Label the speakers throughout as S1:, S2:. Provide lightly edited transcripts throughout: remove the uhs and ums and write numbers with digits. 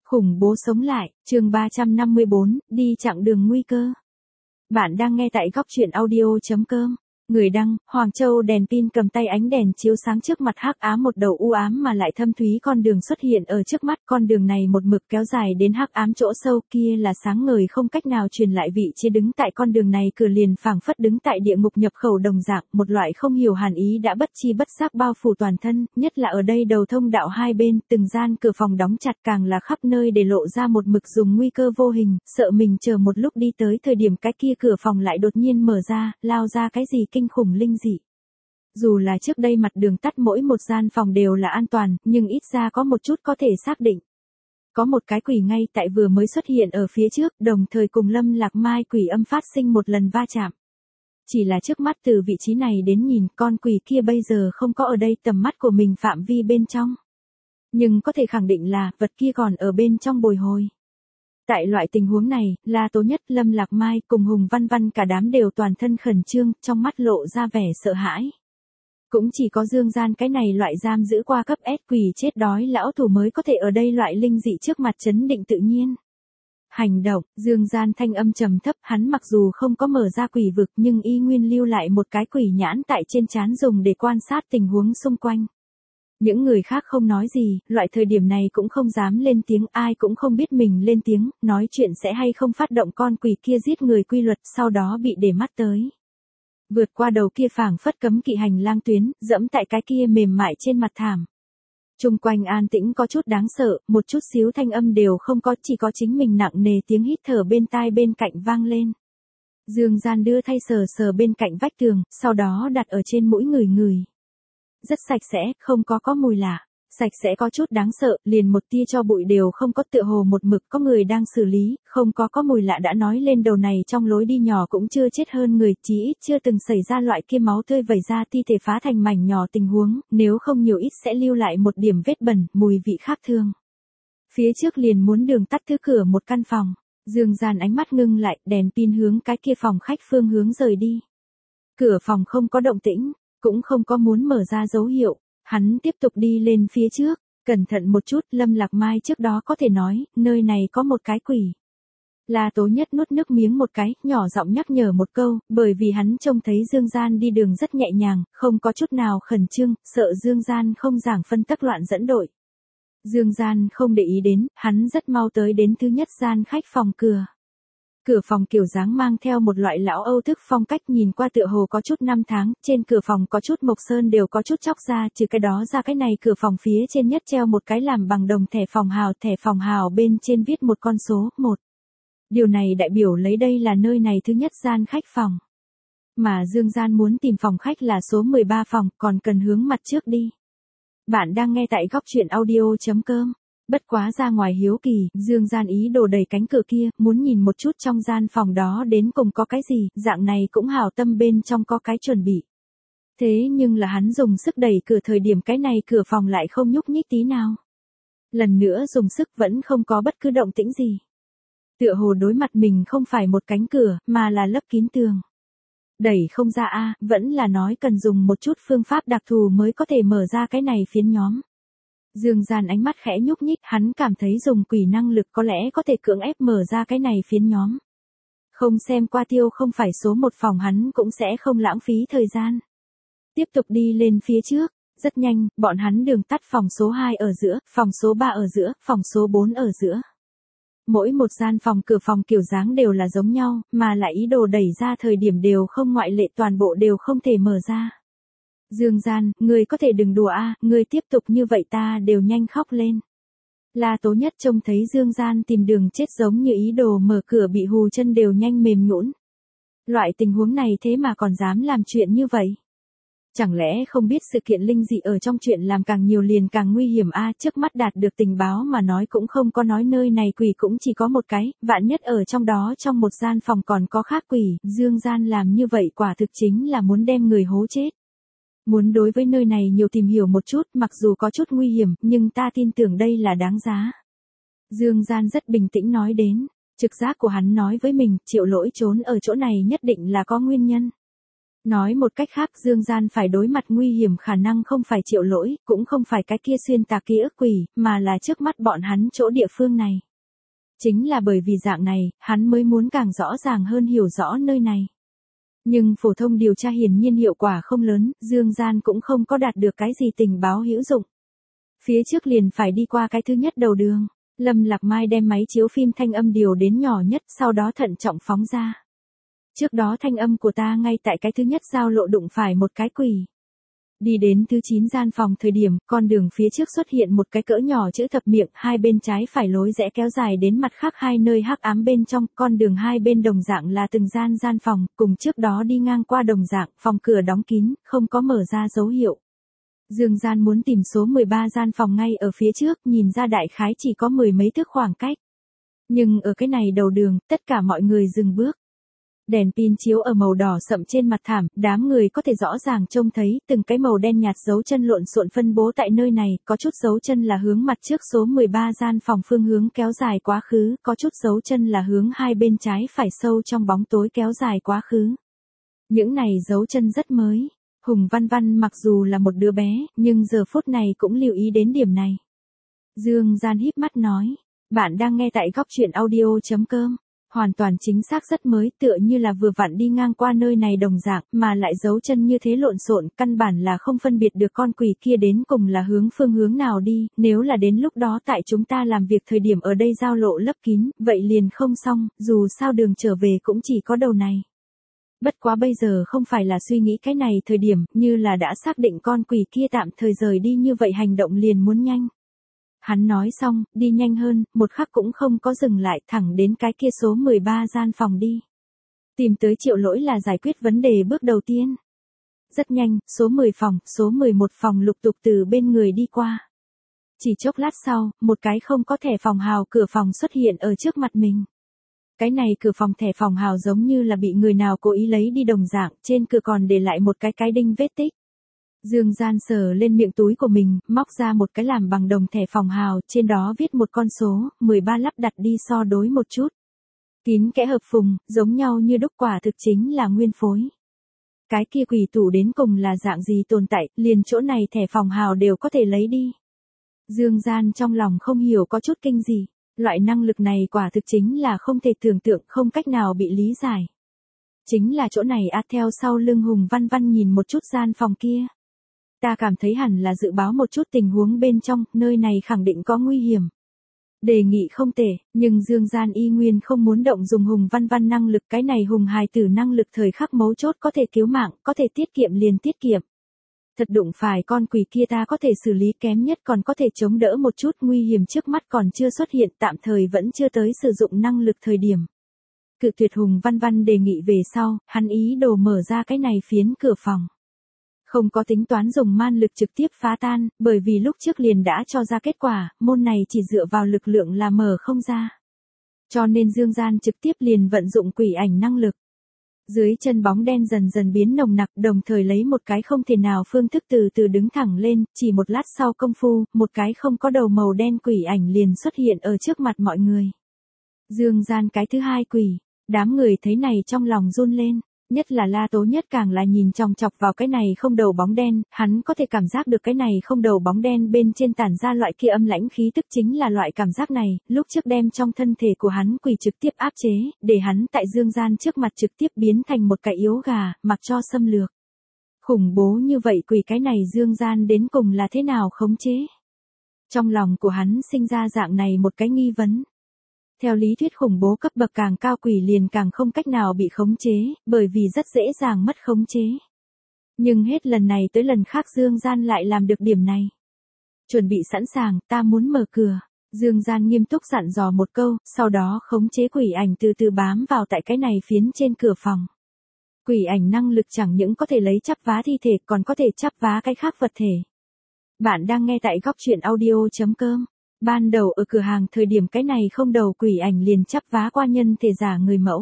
S1: Khủng bố sống lại, chương 354, đi chặng đường nguy cơ. Bạn đang nghe tại góc truyện audio.com. Người đăng, Hoàng Châu. Đèn pin cầm tay, ánh đèn chiếu sáng trước mặt hắc ám, một đầu u ám mà lại thâm thúy con đường xuất hiện ở trước mắt. Con đường này một mực kéo dài đến hắc ám chỗ sâu, kia là sáng ngời không cách nào truyền lại vị trí. Đứng tại con đường này cửa liền phảng phất đứng tại địa ngục nhập khẩu đồng dạng, một loại không hiểu hàn ý đã bất chi bất giác bao phủ toàn thân, nhất là ở đây đầu thông đạo hai bên, từng gian cửa phòng đóng chặt, càng là khắp nơi để lộ ra một mực dùng nguy cơ vô hình, sợ mình chờ một lúc đi tới thời điểm cái kia cửa phòng lại đột nhiên mở ra, lao ra cái gì kinh khủng linh dị. Dù là trước đây mặt đường tắt mỗi một gian phòng đều là an toàn, nhưng ít ra có một chút có thể xác định. Có một cái quỷ ngay tại vừa mới xuất hiện ở phía trước, đồng thời cùng Lâm Lạc Mai quỷ âm phát sinh một lần va chạm. Chỉ là trước mắt từ vị trí này đến nhìn, con quỷ kia bây giờ không có ở đây tầm mắt của mình phạm vi bên trong. Nhưng có thể khẳng định là, vật kia còn ở bên trong bồi hồi. Tại loại tình huống này, La Tố Nhất, Lâm Lạc Mai cùng Hùng Văn Văn cả đám đều toàn thân khẩn trương, trong mắt lộ ra vẻ sợ hãi. Cũng chỉ có Dương Gian cái này loại giam giữ qua cấp S quỷ chết đói lão thủ mới có thể ở đây loại linh dị trước mặt trấn định tự nhiên. Hành động, Dương Gian thanh âm trầm thấp, hắn mặc dù không có mở ra quỷ vực nhưng y nguyên lưu lại một cái quỷ nhãn tại trên trán dùng để quan sát tình huống xung quanh. Những người khác không nói gì, loại thời điểm này cũng không dám lên tiếng, ai cũng không biết mình lên tiếng, nói chuyện sẽ hay không phát động con quỷ kia giết người quy luật, sau đó bị để mắt tới. Vượt qua đầu kia phảng phất cấm kỵ hành lang tuyến, dẫm tại cái kia mềm mại trên mặt thảm. Chung quanh an tĩnh có chút đáng sợ, một chút xíu thanh âm đều không có, chỉ có chính mình nặng nề tiếng hít thở bên tai bên cạnh vang lên. Dương Gian đưa thay sờ sờ bên cạnh vách tường, sau đó đặt ở trên mũi người. Rất sạch sẽ, không có mùi lạ. Sạch sẽ có chút đáng sợ, liền một tia cho bụi đều không có, tựa hồ một mực có người đang xử lý, không có mùi lạ đã nói lên đầu này trong lối đi nhỏ cũng chưa chết hơn người, chí ít chưa từng xảy ra loại kia máu tươi vẩy ra thi thể phá thành mảnh nhỏ tình huống, nếu không nhiều ít sẽ lưu lại một điểm vết bẩn, mùi vị khác thường. Phía trước liền muốn đường tắt thứ cửa một căn phòng, Dương Gian ánh mắt ngưng lại, đèn pin hướng cái kia phòng khách phương hướng rời đi. Cửa phòng không có động tĩnh, cũng không có muốn mở ra dấu hiệu. Hắn tiếp tục đi lên phía trước, cẩn thận một chút, Lâm Lạc Mai trước đó có thể nói, nơi này có một cái quỷ. La Tố Nhất nuốt nước miếng một cái, nhỏ giọng nhắc nhở một câu, bởi vì hắn trông thấy Dương Gian đi đường rất nhẹ nhàng, không có chút nào khẩn trương, sợ Dương Gian không giảng phân tắc loạn dẫn đội. Dương Gian không để ý đến, hắn rất mau tới đến thứ nhất gian khách phòng cửa. Cửa phòng kiểu dáng mang theo một loại lão Âu thức phong cách, nhìn qua tựa hồ có chút năm tháng, trên cửa phòng có chút mộc sơn đều có chút chóc ra, trừ cái đó ra cái này cửa phòng phía trên nhất treo một cái làm bằng đồng thẻ phòng hào bên trên viết một con số, 1. Điều này đại biểu lấy đây là nơi này thứ nhất gian khách phòng. Mà Dương Gian muốn tìm phòng khách là số 13 phòng, còn cần hướng mặt trước đi. Bạn đang nghe tại góc truyện audio.com. Bất quá ra ngoài hiếu kỳ, Dương Gian ý đồ đẩy cánh cửa kia, muốn nhìn một chút trong gian phòng đó đến cùng có cái gì, dạng này cũng hảo tâm bên trong có cái chuẩn bị. Thế nhưng là hắn dùng sức đẩy cửa thời điểm cái này cửa phòng lại không nhúc nhích tí nào. Lần nữa dùng sức vẫn không có bất cứ động tĩnh gì. Tựa hồ đối mặt mình không phải một cánh cửa, mà là lấp kín tường. Đẩy không ra a, vẫn là nói cần dùng một chút phương pháp đặc thù mới có thể mở ra cái này phiến nhóm. Dương Gian ánh mắt khẽ nhúc nhích, hắn cảm thấy dùng quỷ năng lực có lẽ có thể cưỡng ép mở ra cái này phiến nhóm. Không xem qua tiêu không phải số 1 phòng hắn cũng sẽ không lãng phí thời gian. Tiếp tục đi lên phía trước, rất nhanh, bọn hắn đường tắt phòng số 2 ở giữa, phòng số 3 ở giữa, phòng số 4 ở giữa. Mỗi một gian phòng cửa phòng kiểu dáng đều là giống nhau, mà lại ý đồ đẩy ra thời điểm đều không ngoại lệ, toàn bộ đều không thể mở ra. Dương Gian, ngươi có thể đừng đùa a, ngươi tiếp tục như vậy ta đều nhanh khóc lên. La Tố Nhất trông thấy Dương Gian tìm đường chết giống như ý đồ mở cửa bị hù chân đều nhanh mềm nhũn. Loại tình huống này thế mà còn dám làm chuyện như vậy. Chẳng lẽ không biết sự kiện linh dị ở trong chuyện làm càng nhiều liền càng nguy hiểm a, trước mắt đạt được tình báo mà nói cũng không có nói nơi này quỷ cũng chỉ có một cái, vạn nhất ở trong đó trong một gian phòng còn có khác quỷ, Dương Gian làm như vậy quả thực chính là muốn đem người hố chết. Muốn đối với nơi này nhiều tìm hiểu một chút, mặc dù có chút nguy hiểm, nhưng ta tin tưởng đây là đáng giá. Dương Gian rất bình tĩnh nói đến, trực giác của hắn nói với mình, Triệu Lỗi trốn ở chỗ này nhất định là có nguyên nhân. Nói một cách khác, Dương Gian phải đối mặt nguy hiểm khả năng không phải Triệu Lỗi, cũng không phải cái kia xuyên tạc ký ức quỷ, mà là trước mắt bọn hắn chỗ địa phương này. Chính là bởi vì dạng này, hắn mới muốn càng rõ ràng hơn hiểu rõ nơi này. Nhưng phổ thông điều tra hiển nhiên hiệu quả không lớn, Dương Gian cũng không có đạt được cái gì tình báo hữu dụng. Phía trước liền phải đi qua cái thứ nhất đầu đường. Lâm Lạc Mai đem máy chiếu phim thanh âm điều đến nhỏ nhất, sau đó thận trọng phóng ra. Trước đó thanh âm của ta ngay tại cái thứ nhất giao lộ đụng phải một cái quỷ. Đi đến thứ 9 gian phòng thời điểm, con đường phía trước xuất hiện một cái cỡ nhỏ chữ thập miệng, hai bên trái phải lối rẽ kéo dài đến mặt khác hai nơi hắc ám bên trong, con đường hai bên đồng dạng là từng gian phòng, cùng trước đó đi ngang qua đồng dạng, phòng cửa đóng kín, không có mở ra dấu hiệu. Dương Gian muốn tìm số 13 gian phòng ngay ở phía trước, nhìn ra đại khái chỉ có 10 mấy thước khoảng cách. Nhưng ở cái này đầu đường, tất cả mọi người dừng bước. Đèn pin chiếu ở màu đỏ sậm trên mặt thảm, đám người có thể rõ ràng trông thấy từng cái màu đen nhạt dấu chân lộn xộn phân bố tại nơi này, có chút dấu chân là hướng mặt trước số 13 gian phòng phương hướng kéo dài quá khứ, có chút dấu chân là hướng hai bên trái phải sâu trong bóng tối kéo dài quá khứ. Những này dấu chân rất mới. Hùng Văn Văn mặc dù là một đứa bé, nhưng giờ phút này cũng lưu ý đến điểm này. Dương Gian híp mắt nói, bạn đang nghe tại góc truyện audio.com. Hoàn toàn chính xác rất mới, tựa như là vừa vặn đi ngang qua nơi này đồng dạng, mà lại dấu chân như thế lộn xộn, căn bản là không phân biệt được con quỷ kia đến cùng là phương hướng nào đi, nếu là đến lúc đó tại chúng ta làm việc thời điểm ở đây giao lộ lấp kín, vậy liền không xong, dù sao đường trở về cũng chỉ có đầu này. Bất quá bây giờ không phải là suy nghĩ cái này thời điểm, như là đã xác định con quỷ kia tạm thời rời đi như vậy hành động liền muốn nhanh. Hắn nói xong, đi nhanh hơn, một khắc cũng không có dừng lại, thẳng đến cái kia số 13 gian phòng đi. Tìm tới Triệu Lỗi là giải quyết vấn đề bước đầu tiên. Rất nhanh, số 10 phòng, số 11 phòng lục tục từ bên người đi qua. Chỉ chốc lát sau, một cái không có thẻ phòng hào cửa phòng xuất hiện ở trước mặt mình. Cái này cửa phòng thẻ phòng hào giống như là bị người nào cố ý lấy đi đồng dạng, trên cửa còn để lại một cái đinh vết tích. Dương Gian sờ lên miệng túi của mình, móc ra một cái làm bằng đồng thẻ phòng hào, trên đó viết một con số, 13 lắp đặt đi so đối một chút. Kín kẽ hợp phùng, giống nhau như đúc, quả thực chính là nguyên phối. Cái kia quỷ tủ đến cùng là dạng gì tồn tại, liền chỗ này thẻ phòng hào đều có thể lấy đi. Dương Gian trong lòng không hiểu có chút kinh gì. Loại năng lực này quả thực chính là không thể tưởng tượng, không cách nào bị lý giải. Chính là chỗ này theo sau lưng Hùng Văn Văn nhìn một chút gian phòng kia. Ta cảm thấy hẳn là dự báo một chút tình huống bên trong, nơi này khẳng định có nguy hiểm. Đề nghị không tệ, nhưng Dương Gian y nguyên không muốn động dùng Hùng Văn Văn năng lực, cái này Hùng hài tử năng lực thời khắc mấu chốt có thể cứu mạng, có thể tiết kiệm liền tiết kiệm. Thật đụng phải con quỷ kia ta có thể xử lý, kém nhất còn có thể chống đỡ một chút, nguy hiểm trước mắt còn chưa xuất hiện, tạm thời vẫn chưa tới sử dụng năng lực thời điểm. Cự tuyệt Hùng Văn Văn đề nghị về sau, hắn ý đồ mở ra cái này phiến cửa phòng. Không có tính toán dùng man lực trực tiếp phá tan, bởi vì lúc trước liền đã cho ra kết quả, môn này chỉ dựa vào lực lượng là mở không ra. Cho nên Dương Gian trực tiếp liền vận dụng quỷ ảnh năng lực. Dưới chân bóng đen dần dần biến nồng nặc, đồng thời lấy một cái không thể nào phương thức từ từ đứng thẳng lên, chỉ một lát sau công phu, một cái không có đầu màu đen quỷ ảnh liền xuất hiện ở trước mặt mọi người. Dương Gian cái thứ hai quỷ, đám người thấy này trong lòng run lên, nhất là La Tố Nhất càng là nhìn chòng chọc vào cái này không đầu bóng đen, hắn có thể cảm giác được cái này không đầu bóng đen bên trên tản ra loại kia âm lãnh khí tức, chính là loại cảm giác này, lúc trước đem trong thân thể của hắn quỷ trực tiếp áp chế, để hắn tại Dương Gian trước mặt trực tiếp biến thành một cái yếu gà, mặc cho xâm lược. Khủng bố như vậy quỷ, cái này Dương Gian đến cùng là thế nào khống chế? Trong lòng của hắn sinh ra dạng này một cái nghi vấn. Theo lý thuyết khủng bố cấp bậc càng cao quỷ liền càng không cách nào bị khống chế, bởi vì rất dễ dàng mất khống chế. Nhưng hết lần này tới lần khác Dương Gian lại làm được điểm này. Chuẩn bị sẵn sàng, ta muốn mở cửa. Dương Gian nghiêm túc dặn dò một câu, sau đó khống chế quỷ ảnh từ từ bám vào tại cái này phiến trên cửa phòng. Quỷ ảnh năng lực chẳng những có thể lấy chắp vá thi thể, còn có thể chắp vá cái khác vật thể. Bạn đang nghe tại góc truyện audio.com. Ban đầu ở cửa hàng thời điểm cái này không đầu quỷ ảnh liền chắp vá qua nhân thể giả người mẫu.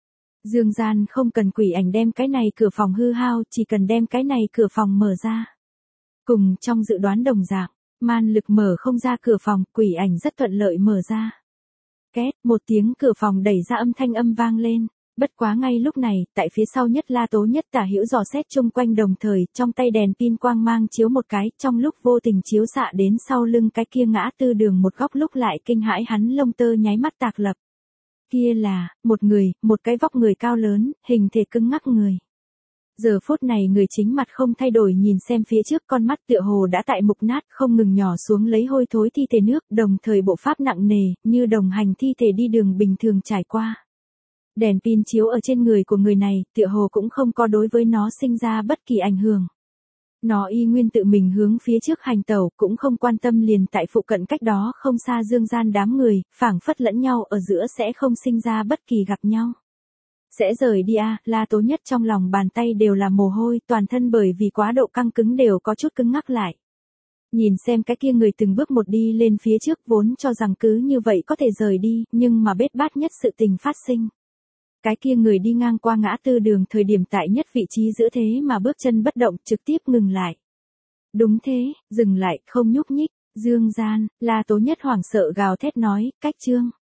S1: Dương Gian không cần quỷ ảnh đem cái này cửa phòng hư hao, chỉ cần đem cái này cửa phòng mở ra. Cùng trong dự đoán đồng dạng, man lực mở không ra cửa phòng, quỷ ảnh rất thuận lợi mở ra. Két, một tiếng cửa phòng đẩy ra âm thanh âm vang lên. Bất quá ngay lúc này, tại phía sau nhất La Tố Nhất tả hữu dò xét chung quanh đồng thời, trong tay đèn pin quang mang chiếu một cái, trong lúc vô tình chiếu xạ đến sau lưng cái kia ngã tư đường một góc lúc lại kinh hãi hắn lông tơ nháy mắt tạc lập. Kia là, một người, một cái vóc người cao lớn, hình thể cứng ngắc người. Giờ phút này người chính mặt không thay đổi nhìn xem phía trước, con mắt tựa hồ đã tại mục nát, không ngừng nhỏ xuống lấy hôi thối thi thể nước, đồng thời bộ pháp nặng nề, như đồng hành thi thể đi đường bình thường trải qua. Đèn pin chiếu ở trên người của người này, tựa hồ cũng không có đối với nó sinh ra bất kỳ ảnh hưởng. Nó y nguyên tự mình hướng phía trước hành tẩu, cũng không quan tâm liền tại phụ cận cách đó không xa dương gian đám người, phảng phất lẫn nhau ở giữa sẽ không sinh ra bất kỳ gặp nhau. Sẽ rời đi à, La Tố Nhất trong lòng bàn tay đều là mồ hôi, toàn thân bởi vì quá độ căng cứng đều có chút cứng ngắc lại. Nhìn xem cái kia người từng bước một đi lên phía trước vốn cho rằng cứ như vậy có thể rời đi, nhưng mà bết bát nhất sự tình phát sinh. Cái kia người đi ngang qua ngã tư đường thời điểm tại nhất vị trí giữa thế mà bước chân bất động trực tiếp ngừng lại. Đúng thế, dừng lại, không nhúc nhích, dương gian, La Tố Nhất hoảng sợ gào thét nói, cách trương.